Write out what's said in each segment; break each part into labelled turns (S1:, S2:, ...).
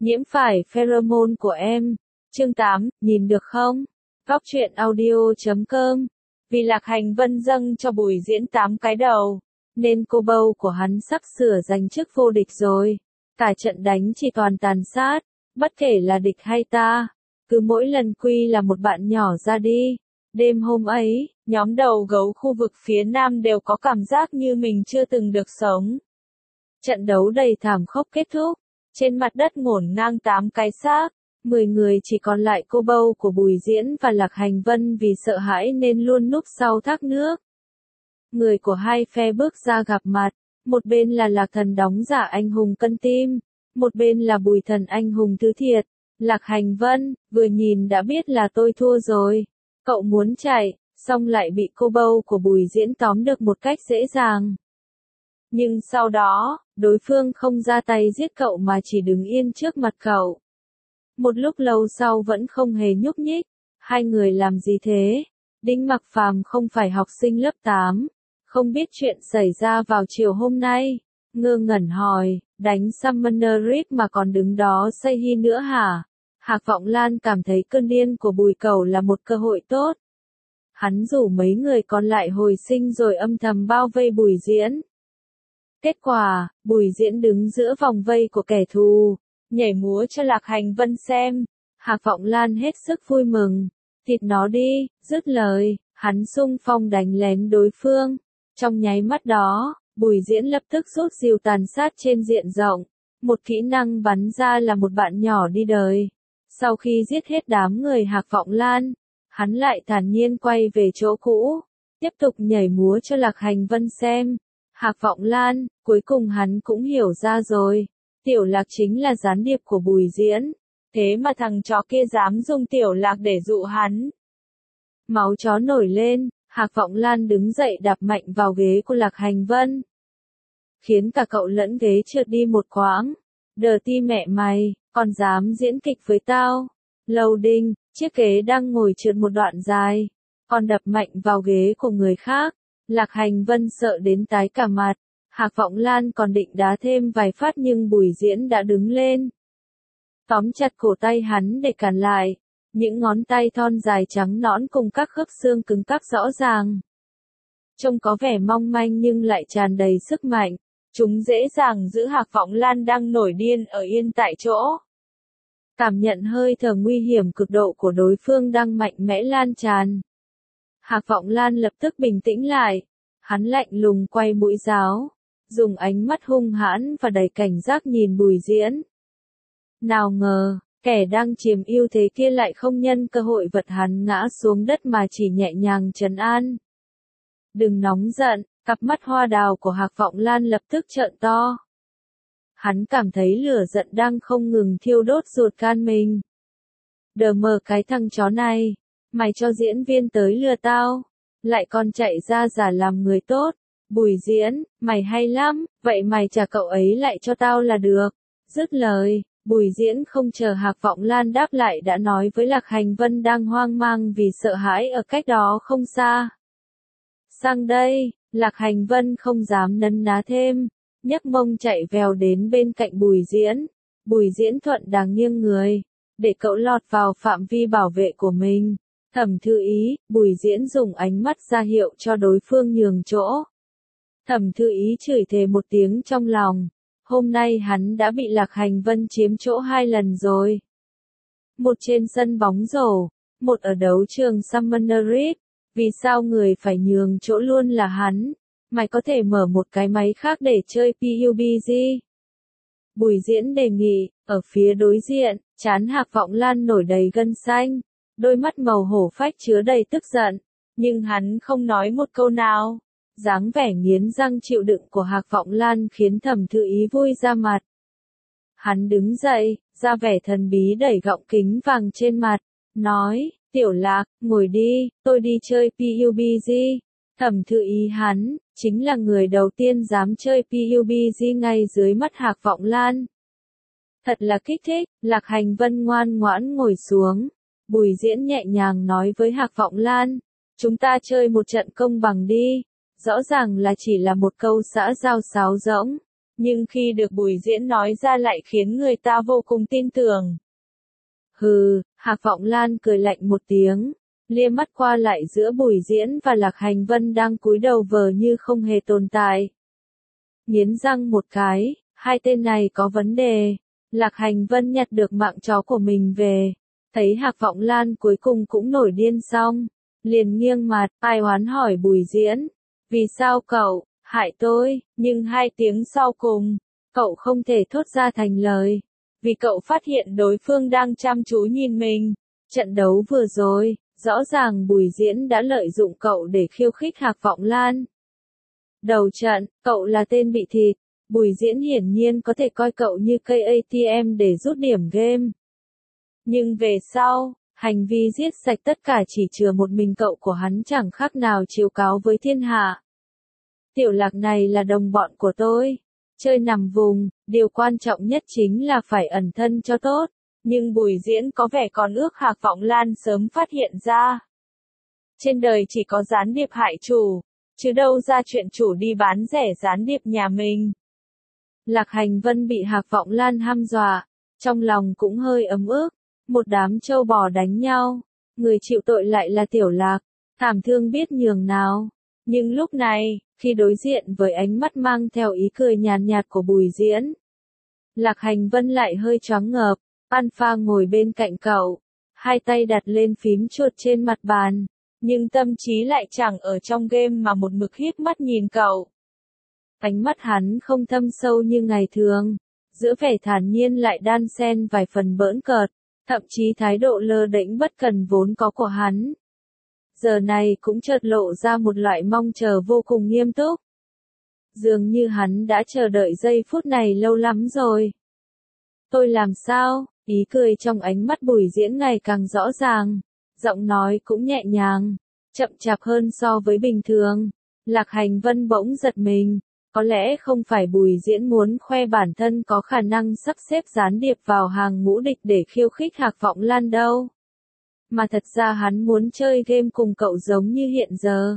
S1: Nhiễm phải pheromone của em. Chương 8, nhìn được không? Góc truyện audio.com. Vì Lạc Hành Vân dâng cho Bùi Diễn 8 cái đầu, nên cô bầu của hắn sắp sửa giành chức vô địch rồi. Cả trận đánh chỉ toàn tàn sát, bất kể là địch hay ta. Cứ mỗi lần quy là một bạn nhỏ ra đi. Đêm hôm ấy, nhóm đầu gấu khu vực phía Nam đều có cảm giác như mình chưa từng được sống. Trận đấu đầy thảm khốc kết thúc. Trên mặt đất ngổn ngang 8 cái xác, 10 người chỉ còn lại cô bầu của Bùi Diễn và Lạc Hành Vân vì sợ hãi nên luôn núp sau thác nước. Người của hai phe bước ra gặp mặt, một bên là Lạc Thần đóng giả anh hùng cân tim, một bên là Bùi Thần anh hùng thứ thiệt. Lạc Hành Vân, vừa nhìn đã biết là tôi thua rồi. Cậu muốn chạy, xong lại bị cô bầu của Bùi Diễn tóm được một cách dễ dàng. Nhưng sau đó, đối phương không ra tay giết cậu mà chỉ đứng yên trước mặt cậu. Một lúc lâu sau vẫn không hề nhúc nhích. Hai người làm gì thế? Đinh Mặc Phàm không phải học sinh lớp 8, không biết chuyện xảy ra vào chiều hôm nay. Ngơ ngẩn hỏi, đánh Summoner Rift mà còn đứng đó say hi nữa hả? Hạc Vọng Lan cảm thấy cơn điên của Bùi Cầu là một cơ hội tốt. Hắn rủ mấy người còn lại hồi sinh rồi âm thầm bao vây Bùi Diễn. Kết quả, Bùi Diễn đứng giữa vòng vây của kẻ thù, nhảy múa cho Lạc Hành Vân xem. Hạc Vọng Lan hết sức vui mừng. Thịt nó đi, dứt lời, hắn xung phong đánh lén đối phương. Trong nháy mắt đó, Bùi Diễn lập tức rút rìu tàn sát trên diện rộng. Một kỹ năng bắn ra là một bạn nhỏ đi đời. Sau khi giết hết đám người Hạc Vọng Lan, hắn lại thản nhiên quay về chỗ cũ, tiếp tục nhảy múa cho Lạc Hành Vân xem. Hạc Vọng Lan, cuối cùng hắn cũng hiểu ra rồi. Tiểu Lạc chính là gián điệp của Bùi Diễn. Thế mà thằng chó kia dám dùng Tiểu Lạc để dụ hắn. Máu chó nổi lên, Hạc Vọng Lan đứng dậy đạp mạnh vào ghế của Lạc Hành Vân. Khiến cả cậu lẫn ghế trượt đi một quãng. Đờ ti mẹ mày, còn dám diễn kịch với tao. Lâu Đinh, chiếc ghế đang ngồi trượt một đoạn dài. Còn đập mạnh vào ghế của người khác. Lạc Hành Vân sợ đến tái cả mặt. Hạc Vọng Lan còn định đá thêm vài phát nhưng Bùi Diễn đã đứng lên. Tóm chặt cổ tay hắn để cản lại. Những ngón tay thon dài trắng nõn cùng các khớp xương cứng cáp rõ ràng. Trông có vẻ mong manh nhưng lại tràn đầy sức mạnh. Chúng dễ dàng giữ Hạc Vọng Lan đang nổi điên ở yên tại chỗ. Cảm nhận hơi thở nguy hiểm cực độ của đối phương đang mạnh mẽ lan tràn. Hạc Vọng Lan lập tức bình tĩnh lại. Hắn lạnh lùng quay mũi giáo, dùng ánh mắt hung hãn và đầy cảnh giác nhìn Bùi Diễn. Nào ngờ, kẻ đang chiếm ưu thế kia lại không nhân cơ hội vật hắn ngã xuống đất mà chỉ nhẹ nhàng trấn an. Đừng nóng giận, cặp mắt hoa đào của Hạc Vọng Lan lập tức trợn to. Hắn cảm thấy lửa giận đang không ngừng thiêu đốt ruột gan mình. Đờ mờ cái thằng chó này, mày cho diễn viên tới lừa tao, lại còn chạy ra giả làm người tốt. Bùi Diễn, mày hay lắm, vậy mày trả cậu ấy lại cho tao là được. Dứt lời, Bùi Diễn không chờ Hạc Vọng Lan đáp lại đã nói với Lạc Hành Vân đang hoang mang vì sợ hãi ở cách đó không xa. Sang đây, Lạc Hành Vân không dám nấn ná thêm, nhấc mông chạy vèo đến bên cạnh Bùi Diễn. Bùi Diễn thuận đáng nghiêng người, để cậu lọt vào phạm vi bảo vệ của mình. Thẩm Thư Ý, Bùi Diễn dùng ánh mắt ra hiệu cho đối phương nhường chỗ. Thẩm Thư Ý chửi thề một tiếng trong lòng. Hôm nay hắn đã bị Lạc Hành Vân chiếm chỗ 2 lần rồi. Một trên sân bóng rổ, một ở đấu trường Summoner Rift. Vì sao người phải nhường chỗ luôn là hắn? Mày có thể mở một cái máy khác để chơi PUBG. Bùi Diễn đề nghị, ở phía đối diện, trán Hạc Vọng Lan nổi đầy gân xanh. Đôi mắt màu hổ phách chứa đầy tức giận. Nhưng hắn không nói một câu nào. Dáng vẻ nghiến răng chịu đựng của Hạc Vọng Lan khiến Thẩm Thư Ý vui ra mặt. Hắn đứng dậy, ra vẻ thần bí đẩy gọng kính vàng trên mặt, nói, Tiểu Lạc, ngồi đi, tôi đi chơi PUBG. Thẩm Thư Ý hắn, chính là người đầu tiên dám chơi PUBG ngay dưới mắt Hạc Vọng Lan. Thật là kích thích, Lạc Hành Vân ngoan ngoãn ngồi xuống. Bùi Diễn nhẹ nhàng nói với Hạc Vọng Lan, chúng ta chơi một trận công bằng đi. Rõ ràng là chỉ là một câu xã giao sáo rỗng, nhưng khi được Bùi Diễn nói ra lại khiến người ta vô cùng tin tưởng. Hừ, Hạc Vọng Lan cười lạnh một tiếng, liếc mắt qua lại giữa Bùi Diễn và Lạc Hành Vân đang cúi đầu vờ như không hề tồn tại. Nghiến răng một cái, hai tên này có vấn đề. Lạc Hành Vân nhặt được mạng chó của mình về, thấy Hạc Vọng Lan cuối cùng cũng nổi điên xong, liền nghiêng mặt, ai oán hỏi Bùi Diễn, vì sao cậu hại tôi, nhưng 2 tiếng sau cùng, cậu không thể thốt ra thành lời, vì cậu phát hiện đối phương đang chăm chú nhìn mình. Trận đấu vừa rồi, rõ ràng Bùi Diễn đã lợi dụng cậu để khiêu khích Hạc Vọng Lan. Đầu trận, cậu là tên bị thịt, Bùi Diễn hiển nhiên có thể coi cậu như cây ATM để rút điểm game. Nhưng về sau, hành vi giết sạch tất cả chỉ chừa một mình cậu của hắn chẳng khác nào chiếu cáo với thiên hạ. Tiểu Lạc này là đồng bọn của tôi. Chơi nằm vùng, điều quan trọng nhất chính là phải ẩn thân cho tốt. Nhưng Bùi Diễn có vẻ còn ước Hạc Vọng Lan sớm phát hiện ra. Trên đời chỉ có gián điệp hại chủ, chứ đâu ra chuyện chủ đi bán rẻ gián điệp nhà mình. Lạc Hành Vân bị Hạc Vọng Lan hăm dọa, trong lòng cũng hơi ấm ức, một đám trâu bò đánh nhau, người chịu tội lại là Tiểu Lạc, thảm thương biết nhường nào. Nhưng lúc này, khi đối diện với ánh mắt mang theo ý cười nhàn nhạt của Bùi Diễn, Lạc Hành Vân lại hơi choáng ngợp. Alpha ngồi bên cạnh cậu, hai tay đặt lên phím chuột trên mặt bàn, nhưng tâm trí lại chẳng ở trong game mà một mực híp mắt nhìn cậu. Ánh mắt hắn không thâm sâu như ngày thường, giữa vẻ thản nhiên lại đan xen vài phần bỡn cợt, thậm chí thái độ lơ đễnh bất cần vốn có của hắn. Giờ này cũng chợt lộ ra một loại mong chờ vô cùng nghiêm túc. Dường như hắn đã chờ đợi giây phút này lâu lắm rồi. Tôi làm sao? Ý cười trong ánh mắt Bùi Diễn ngày càng rõ ràng, giọng nói cũng nhẹ nhàng, chậm chạp hơn so với bình thường. Lạc Hành Vân bỗng giật mình, có lẽ không phải Bùi Diễn muốn khoe bản thân có khả năng sắp xếp gián điệp vào hàng ngũ địch để khiêu khích Hạc Vọng Lan đâu. Mà thật ra hắn muốn chơi game cùng cậu giống như hiện giờ.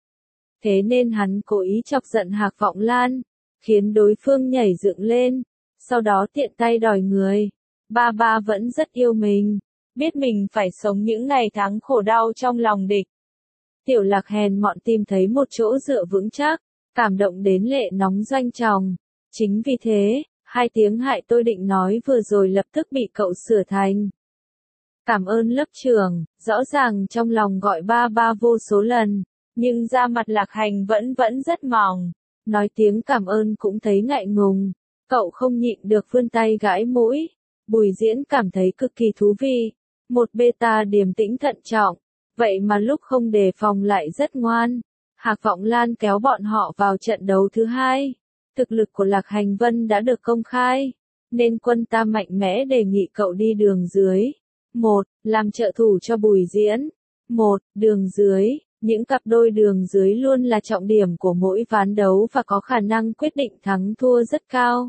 S1: Thế nên hắn cố ý chọc giận Hạc Vọng Lan, khiến đối phương nhảy dựng lên, sau đó tiện tay đòi người. Ba vẫn rất yêu mình, biết mình phải sống những ngày tháng khổ đau trong lòng địch. Tiểu Lạc hèn mọn tìm thấy một chỗ dựa vững chắc, cảm động đến lệ nóng doanh tròng. Chính vì thế, 2 tiếng hại tôi định nói vừa rồi lập tức bị cậu sửa thành. Cảm ơn lớp trưởng, rõ ràng trong lòng gọi ba vô số lần, nhưng da mặt Lạc Hành vẫn rất mỏng. Nói tiếng cảm ơn cũng thấy ngại ngùng, cậu không nhịn được vươn tay gãi mũi. Bùi Diễn cảm thấy cực kỳ thú vị, một beta điềm tĩnh thận trọng, vậy mà lúc không đề phòng lại rất ngoan. Hạc Vọng Lan kéo bọn họ vào trận đấu thứ 2. Thực lực của Lạc Hành Vân đã được công khai, nên quân ta mạnh mẽ đề nghị cậu đi đường dưới. 1. Làm trợ thủ cho Bùi Diễn. 1. Đường dưới. Những cặp đôi đường dưới luôn là trọng điểm của mỗi ván đấu và có khả năng quyết định thắng thua rất cao.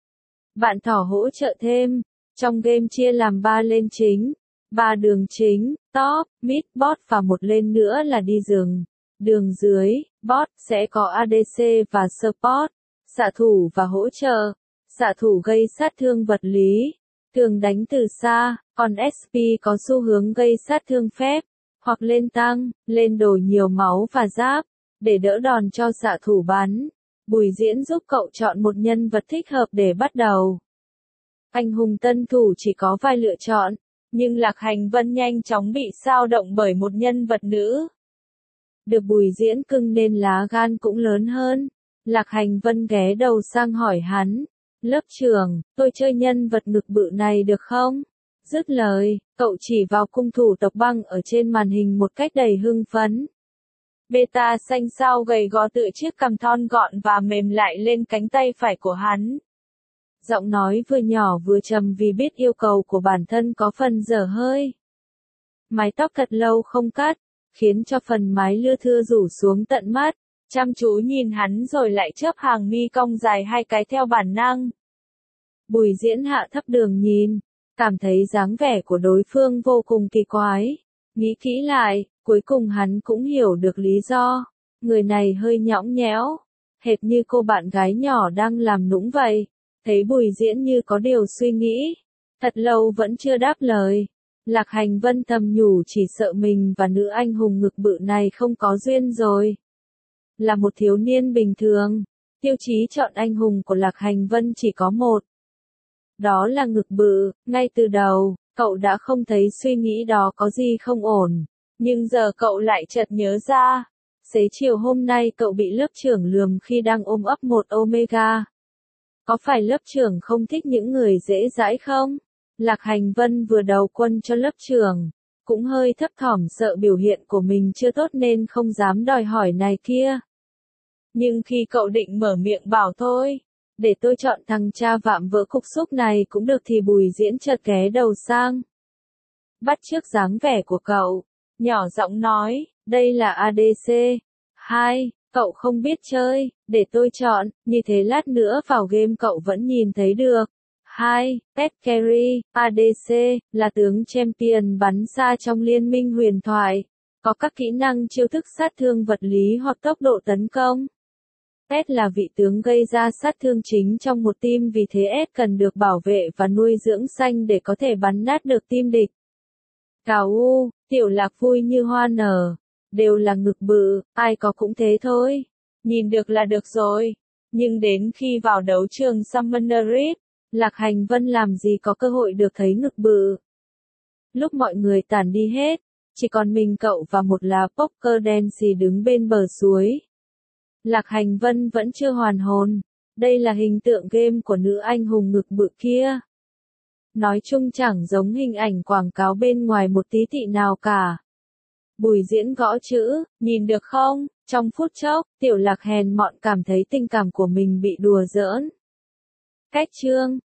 S1: Bạn thỏ hỗ trợ thêm. Trong game chia làm 3 lane chính, 3 đường chính, top, mid, bot và một lane nữa là đi rừng. Đường dưới, bot sẽ có ADC và support, xạ thủ và hỗ trợ. Xạ thủ gây sát thương vật lý, thường đánh từ xa, còn SP có xu hướng gây sát thương phép, hoặc lên tăng, lên đồ nhiều máu và giáp, để đỡ đòn cho xạ thủ bắn. Bùi Diễn giúp cậu chọn một nhân vật thích hợp để bắt đầu. Anh hùng tân thủ chỉ có vài lựa chọn, nhưng Lạc Hành Vân nhanh chóng bị xao động bởi một nhân vật nữ. Được Bùi Diễn cưng nên lá gan cũng lớn hơn. Lạc Hành Vân ghé đầu sang hỏi hắn, lớp trưởng, tôi chơi nhân vật ngực bự này được không? Dứt lời, cậu chỉ vào cung thủ tộc băng ở trên màn hình một cách đầy hưng phấn. Beta xanh sao gầy gò tựa chiếc cằm thon gọn và mềm lại lên cánh tay phải của hắn. Giọng nói vừa nhỏ vừa trầm vì biết yêu cầu của bản thân có phần dở hơi. Mái tóc thật lâu không cắt, khiến cho phần mái lưa thưa rủ xuống tận mắt, chăm chú nhìn hắn rồi lại chớp hàng mi cong dài 2 cái theo bản năng. Bùi Diễn hạ thấp đường nhìn, cảm thấy dáng vẻ của đối phương vô cùng kỳ quái. Nghĩ kỹ lại, cuối cùng hắn cũng hiểu được lý do. Người này hơi nhõng nhẽo, hệt như cô bạn gái nhỏ đang làm nũng vậy. Thấy Bùi Diễn như có điều suy nghĩ, thật lâu vẫn chưa đáp lời. Lạc Hành Vân thầm nhủ chỉ sợ mình và nữ anh hùng ngực bự này không có duyên rồi. Là một thiếu niên bình thường, tiêu chí chọn anh hùng của Lạc Hành Vân chỉ có một. Đó là ngực bự, ngay từ đầu, cậu đã không thấy suy nghĩ đó có gì không ổn. Nhưng giờ cậu lại chợt nhớ ra. Xế chiều hôm nay cậu bị lớp trưởng lườm khi đang ôm ấp một Omega. Có phải lớp trưởng không thích những người dễ dãi không? Lạc Hành Vân vừa đầu quân cho lớp trưởng, cũng hơi thấp thỏm sợ biểu hiện của mình chưa tốt nên không dám đòi hỏi này kia. Nhưng khi cậu định mở miệng bảo thôi, để tôi chọn thằng cha vạm vỡ cục xúc này cũng được thì Bùi Diễn chợt ghé đầu sang. Bắt chước dáng vẻ của cậu, nhỏ giọng nói, đây là ADC. 2, cậu không biết chơi, để tôi chọn, như thế lát nữa vào game cậu vẫn nhìn thấy được. 2. Pet Carry, ADC, là tướng champion bắn xa trong liên minh huyền thoại. Có các kỹ năng chiêu thức sát thương vật lý hoặc tốc độ tấn công. Pet là vị tướng gây ra sát thương chính trong một team, vì thế S cần được bảo vệ và nuôi dưỡng xanh để có thể bắn nát được team địch. Cào u, Tiểu Lạc vui như hoa nở. Đều là ngực bự, ai có cũng thế thôi. Nhìn được là được rồi. Nhưng đến khi vào đấu trường Summoner Rift, Lạc Hành Vân làm gì có cơ hội được thấy ngực bự. Lúc mọi người tản đi hết, chỉ còn mình cậu và một lá poker đen xì đứng bên bờ suối. Lạc Hành Vân vẫn chưa hoàn hồn. Đây là hình tượng game của nữ anh hùng ngực bự kia. Nói chung chẳng giống hình ảnh quảng cáo bên ngoài một tí tị nào cả. Bùi Diễn gõ chữ, nhìn được không? Trong phút chốc, Tiểu Lạc hèn mọn cảm thấy tình cảm của mình bị đùa giỡn. Cách chương